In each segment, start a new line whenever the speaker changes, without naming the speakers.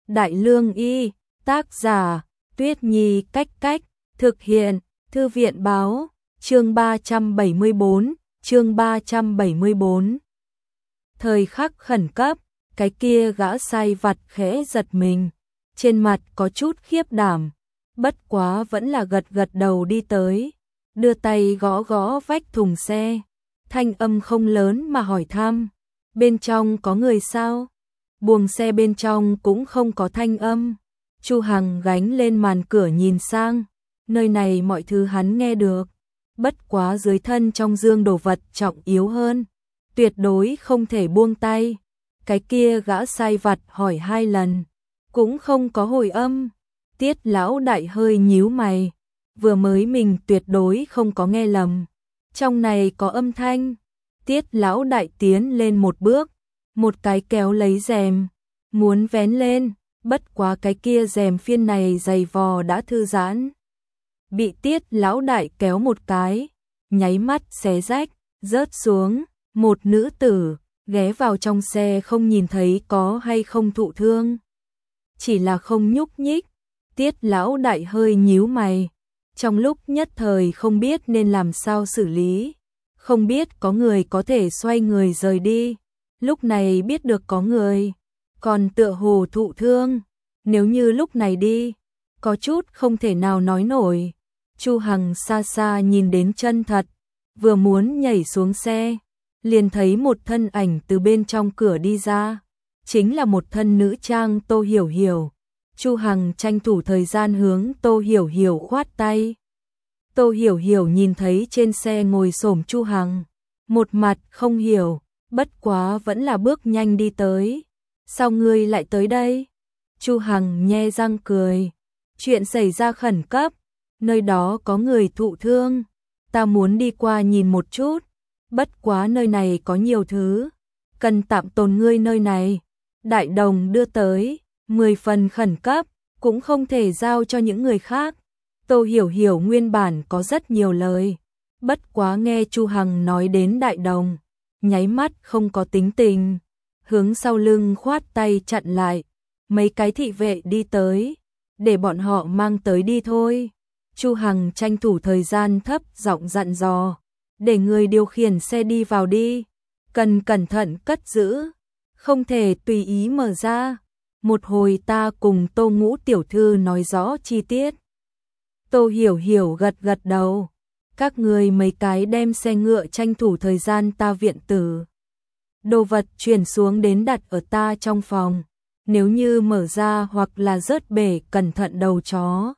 Đại Lương Y, tác giả, Tuyết Nhi Cách Cách, thực hiện, Thư viện báo, chương 374, chương 374. Thời khắc khẩn cấp, cái kia gã sai vặt khẽ giật mình, trên mặt có chút khiếp đảm, bất quá vẫn là gật gật đầu đi tới, đưa tay gõ gõ vách thùng xe, thanh âm không lớn mà hỏi thăm, bên trong có người sao? Buồng xe bên trong cũng không có thanh âm. Chu Hằng gánh lên màn cửa nhìn sang, nơi này mọi thứ hắn nghe được, bất quá dưới thân trong dương đồ vật trọng yếu hơn, tuyệt đối không thể buông tay. Cái kia gã sai vặt hỏi 2 lần, cũng không có hồi âm. Tiết lão đại hơi nhíu mày, vừa mới mình tuyệt đối không có nghe lầm, trong này có âm thanh. Tiết lão đại tiến lên một bước, một cái kéo lấy rèm, muốn vén lên, bất quá cái kia rèm phiên này dày vò đã thư giãn. Bị Tiết lão đại kéo một cái, nháy mắt xé rách, rớt xuống, một nữ tử, ghé vào trong xe không nhìn thấy có hay không thụ thương. Chỉ là không nhúc nhích, Tiết lão đại hơi nhíu mày, trong lúc nhất thời không biết nên làm sao xử lý, không biết có người có thể xoay người rời đi. Lúc này biết được có người, còn tựa hồ thụ thương, nếu như lúc này đi, có chút không thể nào nói nổi. Chu Hằng xa xa nhìn đến chân thật, vừa muốn nhảy xuống xe, liền thấy một thân ảnh từ bên trong cửa đi ra, chính là một thân nữ trang Tô Hiểu Hiểu. Chu Hằng tranh thủ thời gian hướng Tô Hiểu Hiểu khoát tay. Tô Hiểu Hiểu nhìn thấy trên xe ngồi xổm Chu Hằng, một mặt không hiểu, bất quá vẫn là bước nhanh đi tới. Sao ngươi lại tới đây? Chu Hằng nhe răng cười. Chuyện xảy ra khẩn cấp, nơi đó có người thụ thương, ta muốn đi qua nhìn một chút, bất quá nơi này có nhiều thứ, cần tạm tồn ngươi nơi này. Đại đồng đưa tới, 10 phần khẩn cấp, cũng không thể giao cho những người khác. Tô Hiểu Hiểu nguyên bản có rất nhiều lời, bất quá nghe Chu Hằng nói đến đại đồng, nháy mắt không có tính tình, hướng sau lưng khoát tay chặn lại. Mấy cái thị vệ đi tới, để bọn họ mang tới đi thôi. Chu Hằng tranh thủ thời gian thấp giọng dặn dò, để người điều khiển xe đi vào đi, cần cẩn thận cất giữ, không thể tùy ý mở ra. Một hồi ta cùng Tô Ngũ tiểu thư nói rõ chi tiết. Tô Hiểu Hiểu gật gật đầu. Các người mấy cái đem xe ngựa tranh thủ thời gian ta viện tử. Đồ vật chuyển xuống đến đặt ở ta trong phòng. Nếu như mở ra hoặc là rớt bể cẩn thận đầu chó.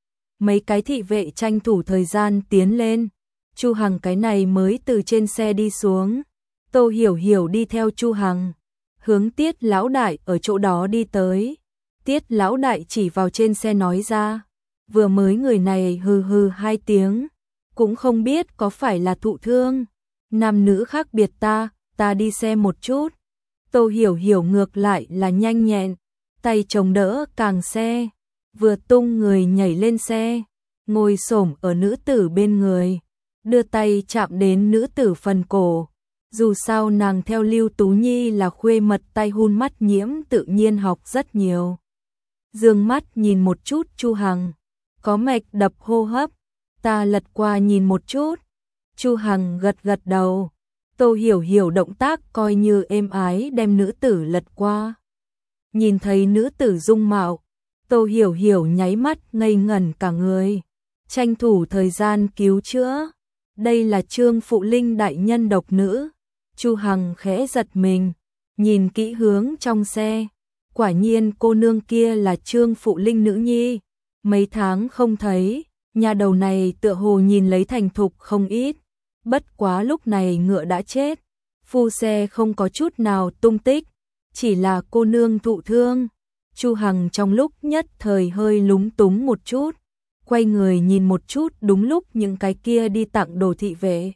Mấy cái thị vệ tranh thủ thời gian tiến lên. Chu Hằng cái này mới từ trên xe đi xuống. Tô Hiểu Hiểu đi theo Chu Hằng, hướng Tiết lão đại ở chỗ đó đi tới. Tiết lão đại chỉ vào trên xe nói ra, vừa mới người này hừ hừ 2 tiếng, cũng không biết có phải là thụ thương, nam nữ khác biệt ta đi xem một chút. Tô Hiểu Hiểu ngược lại là nhanh nhẹn, tay chống đỡ càng xe, vừa tung người nhảy lên xe, ngồi xổm ở nữ tử bên người, đưa tay chạm đến nữ tử phần cổ. Dù sao nàng theo Lưu Tú Nhi là khuê mật, tay hun mắt nhiễm tự nhiên học rất nhiều. Dương mắt nhìn một chút Chu Hằng, có mạch đập hô hấp, ta lật qua nhìn một chút. Chu Hằng gật gật đầu. Tô Hiểu Hiểu động tác coi như êm ái đem nữ tử lật qua. Nhìn thấy nữ tử dung mạo, Tô Hiểu Hiểu nháy mắt ngây ngẩn cả người, tranh thủ thời gian cứu chữa. Đây là Trương Phụ Linh đại nhân độc nữ. Chu Hằng khẽ giật mình, nhìn kỹ hướng trong xe, quả nhiên cô nương kia là Trương Phụ Linh nữ nhi. Mấy tháng không thấy, nhà đầu này tựa hồ nhìn lấy thành thục không ít, bất quá lúc này ngựa đã chết, phu xe không có chút nào tung tích, chỉ là cô nương thụ thương. Chu Hằng trong lúc nhất thời hơi lúng túng một chút, quay người nhìn một chút, đúng lúc những cái kia đi tặng đồ thị vệ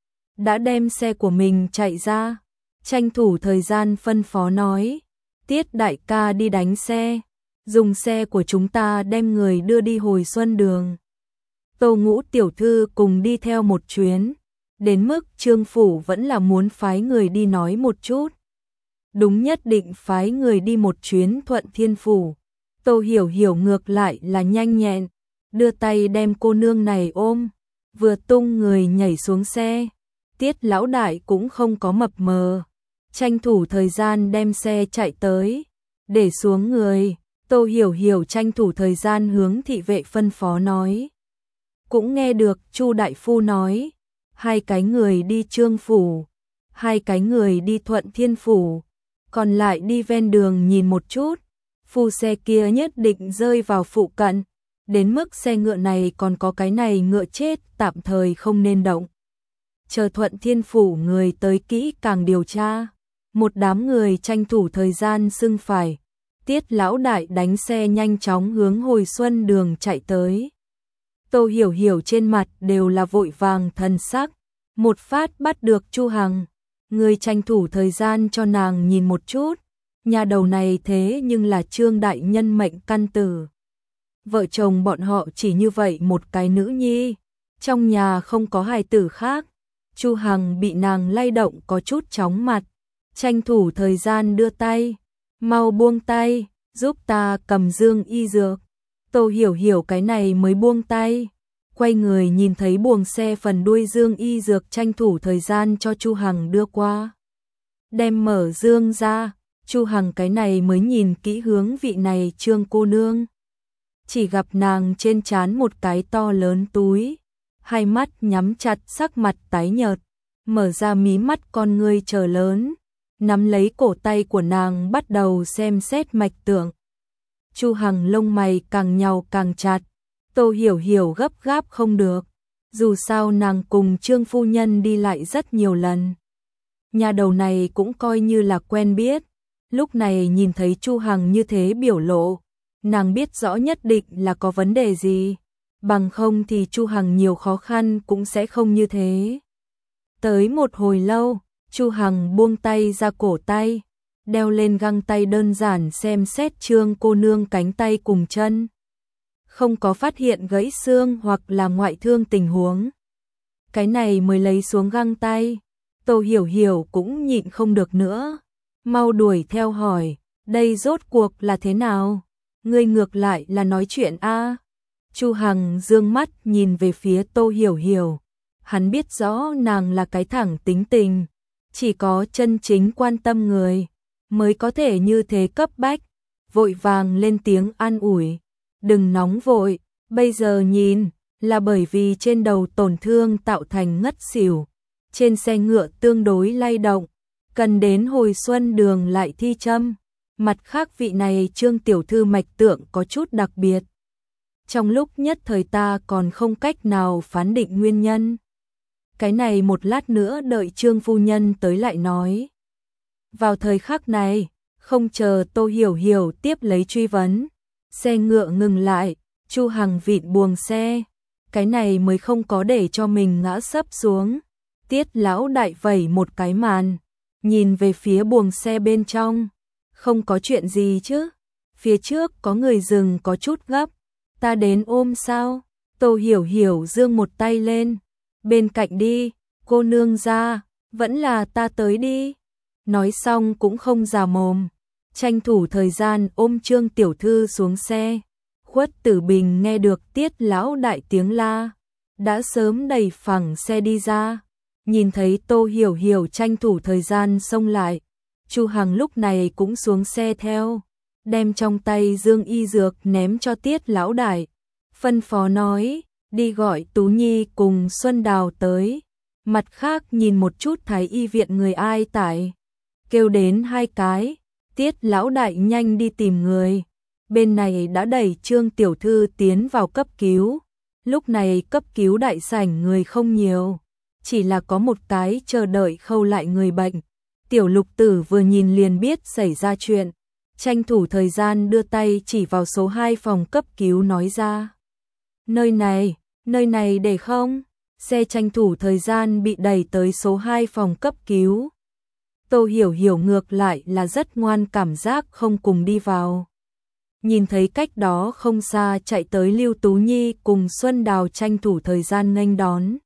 đã đem xe của mình chạy ra, tranh thủ thời gian phân phó nói, Tiết đại ca đi đánh xe, dùng xe của chúng ta đem người đưa đi hồi Xuân Đường. Tô Ngũ tiểu thư cùng đi theo một chuyến, đến mức Trương phủ vẫn là muốn phái người đi nói một chút. Đúng, nhất định phái người đi một chuyến Thuận Thiên phủ, Tô Hiểu Hiểu ngược lại là nhanh nhẹn, đưa tay đem cô nương này ôm, vừa tung người nhảy xuống xe. Tiết lão đại cũng không có mập mờ, tranh thủ thời gian đem xe chạy tới, để xuống người. Tô Hiểu Hiểu tranh thủ thời gian hướng thị vệ phân phó nói. Cũng nghe được Chu đại phu nói, 2 cái người đi Trương phủ, 2 cái người đi Thuận Thiên phủ, còn lại đi ven đường nhìn một chút, phu xe kia nhất định rơi vào phụ cận, đến mức xe ngựa này còn có cái này ngựa chết tạm thời không nên động. Chờ Thuận Thiên phủ người tới kỹ càng điều tra, một đám người tranh thủ thời gian xưng phải. Tiết lão đại đánh xe nhanh chóng hướng Hồi Xuân đường chạy tới. Tô Hiểu Hiểu trên mặt đều là vội vàng thần sắc, một phát bắt được Chu Hằng, người tranh thủ thời gian cho nàng nhìn một chút, nhà đầu này thế nhưng là Trương đại nhân mệnh căn tử. Vợ chồng bọn họ chỉ như vậy một cái nữ nhi, trong nhà không có hài tử khác. Chu Hằng bị nàng lay động có chút chóng mặt, tranh thủ thời gian đưa tay, mau buông tay, giúp ta cầm dương y dược. Tô Hiểu Hiểu cái này mới buông tay, quay người nhìn thấy buồng xe phần đuôi dương y dược tranh thủ thời gian cho Chu Hằng đưa qua. Đem mở dương ra, Chu Hằng cái này mới nhìn kỹ hướng vị này Trương cô nương. Chỉ gặp nàng trên trán một cái to lớn túi, hai mắt nhắm chặt sắc mặt tái nhợt, mở ra mí mắt con ngươi trờ lớn, nắm lấy cổ tay của nàng bắt đầu xem xét mạch tượng. Chu Hằng lông mày càng nhàu càng chặt, Tô Hiểu Hiểu gấp gáp không được, dù sao nàng cùng Trương phu nhân đi lại rất nhiều lần. Nhà đầu này cũng coi như là quen biết, lúc này nhìn thấy Chu Hằng như thế biểu lộ, nàng biết rõ nhất định là có vấn đề gì, bằng không thì Chu Hằng nhiều khó khăn cũng sẽ không như thế. Tới một hồi lâu, Chu Hằng buông tay ra cổ tay, đeo lên găng tay đơn giản xem xét Trương cô nương cánh tay cùng chân. Không có phát hiện gãy xương hoặc là ngoại thương tình huống. Cái này mới lấy xuống găng tay, Tô Hiểu Hiểu cũng nhịn không được nữa, mau đuổi theo hỏi, đây rốt cuộc là thế nào? Ngươi ngược lại là nói chuyện a. Chu Hằng dương mắt nhìn về phía Tô Hiểu Hiểu, hắn biết rõ nàng là cái thẳng tính tình, chỉ có chân chính quan tâm người mới có thể như thế cấp bách, vội vàng lên tiếng an ủi, đừng nóng vội, bây giờ nhìn là bởi vì trên đầu tổn thương tạo thành ngất xỉu, trên xe ngựa tương đối lay động, cần đến Hồi Xuân đường lại thi châm. Mặt khác vị này Trương tiểu thư mạch tượng có chút đặc biệt. Trong lúc nhất thời ta còn không cách nào phán định nguyên nhân. Cái này một lát nữa đợi Trương phu nhân tới lại nói. Vào thời khắc này, không chờ Tô Hiểu Hiểu tiếp lấy truy vấn, xe ngựa ngừng lại, Chu Hằng vịn buồng xe, cái này mới không có để cho mình ngã sấp xuống. Tiết lão đại vẩy một cái màn, nhìn về phía buồng xe bên trong. Không có chuyện gì chứ? Phía trước có người dừng có chút gấp. Ta đến ôm sao? Tô Hiểu Hiểu giương một tay lên. Bên cạnh đi, cô nương ra, vẫn là ta tới đi. Nói xong cũng không già mồm. Tranh thủ thời gian ôm Trương tiểu thư xuống xe. Khuất Tử Bình nghe được Tiết lão đại tiếng la, đã sớm đẩy phẳng xe đi ra. Nhìn thấy Tô Hiểu Hiểu tranh thủ thời gian xông lại. Chu Hằng lúc này cũng xuống xe theo, đem trong tay dương y dược ném cho Tiết lão đại, phân phó nói, đi gọi Tú Nhi cùng Xuân Đào tới, mặt khác nhìn một chút thái y viện người ai tại, kêu đến 2 cái, Tiết lão đại nhanh đi tìm người, bên này đã đẩy Trương tiểu thư tiến vào cấp cứu, lúc này cấp cứu đại sảnh người không nhiều, chỉ là có một cái chờ đợi khâu lại người bệnh. Tiểu Lục Tử vừa nhìn liền biết xảy ra chuyện, tranh thủ thời gian đưa tay chỉ vào số 2 phòng cấp cứu nói ra. Nơi này để không? Xe tranh thủ thời gian bị đẩy tới số 2 phòng cấp cứu. Tô Hiểu Hiểu ngược lại là rất ngoan, cảm giác không cùng đi vào. Nhìn thấy cách đó không xa chạy tới Lưu Tú Nhi cùng Xuân Đào tranh thủ thời gian nghênh đón.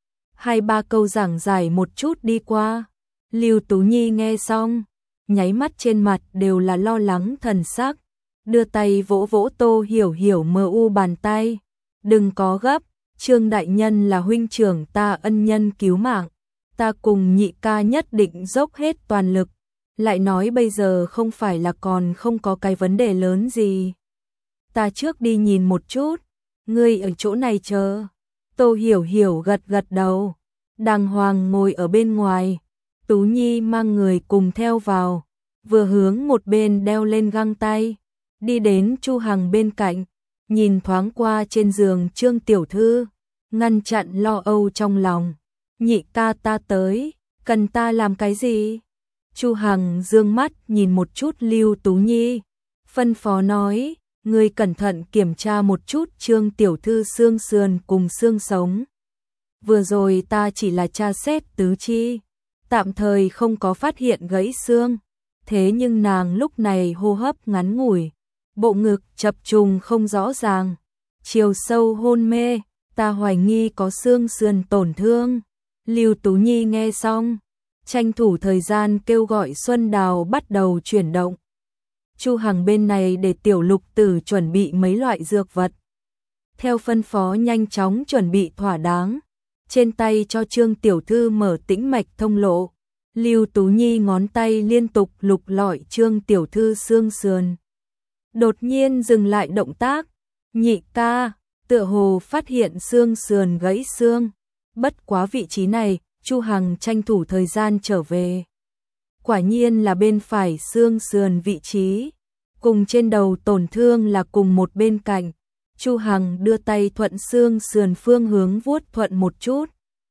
2-3 câu giảng giải một chút đi qua. Lưu Tú Nhi nghe xong, nháy mắt trên mặt đều là lo lắng thần sắc, đưa tay vỗ vỗ Tô Hiểu Hiểu mờ u bàn tay. Đừng có gấp, Trương đại nhân là huynh trưởng ta ân nhân cứu mạng, ta cùng nhị ca nhất định dốc hết toàn lực. Lại nói bây giờ không phải là còn không có cái vấn đề lớn gì. Ta trước đi nhìn một chút, ngươi ở chỗ này chờ. Tô Hiểu Hiểu gật gật đầu, đàng hoàng ngồi ở bên ngoài. Tú Nhi mang người cùng theo vào, vừa hướng một bên đeo lên găng tay, đi đến Chu Hằng bên cạnh, nhìn thoáng qua trên giường Trương tiểu thư, ngăn chặn lo âu trong lòng. Nhị ca ta tới, cần ta làm cái gì? Chu Hằng dương mắt nhìn một chút Lưu Tú Nhi, phân phó nói, ngươi cẩn thận kiểm tra một chút Trương tiểu thư xương sườn cùng xương sống. Vừa rồi ta chỉ là tra xét tứ chi, tạm thời không có phát hiện gãy xương, thế nhưng nàng lúc này hô hấp ngắn ngủi, bộ ngực chập trùng không rõ ràng, chiều sâu hôn mê, ta hoài nghi có xương sườn tổn thương. Lưu Tú Nhi nghe xong, tranh thủ thời gian kêu gọi Xuân Đào bắt đầu chuyển động. Chu Hằng bên này để Tiểu Lục Tử chuẩn bị mấy loại dược vật. Theo phân phó nhanh chóng chuẩn bị thỏa đáng, trên tay cho Trương tiểu thư mở tĩnh mạch thông lộ. Lưu Tú Nhi ngón tay liên tục lục lọi Trương tiểu thư xương sườn. Đột nhiên dừng lại động tác, nhị ca, tựa hồ phát hiện xương sườn gãy xương. Bất quá vị trí này, Chu Hằng tranh thủ thời gian trở về. Quả nhiên là bên phải xương sườn vị trí, cùng trên đầu tổn thương là cùng một bên cạnh. Chu Hằng đưa tay thuận xương sườn phương hướng vuốt thuận một chút.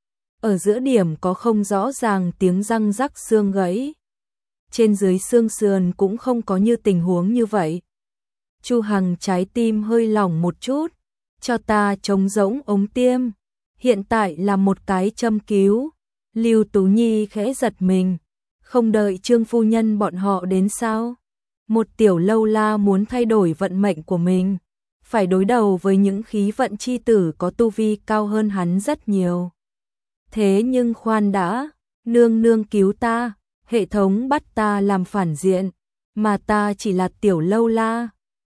Ở giữa điểm có không rõ ràng tiếng răng rắc xương gãy. Trên dưới xương sườn cũng không có như tình huống như vậy. Chu Hằng trái tim hơi lỏng một chút, cho ta trống rỗng ống tiêm. Hiện tại là một cái châm cứu. Lưu Tú Nhi khẽ giật mình, không đợi Trương phu nhân bọn họ đến sao? Một tiểu lâu la muốn thay đổi vận mệnh của mình, phải đối đầu với những khí vận chi tử có tu vi cao hơn hắn rất nhiều. Thế nhưng khoan đã, nương nương cứu ta, hệ thống bắt ta làm phản diện, mà ta chỉ là tiểu lâu la.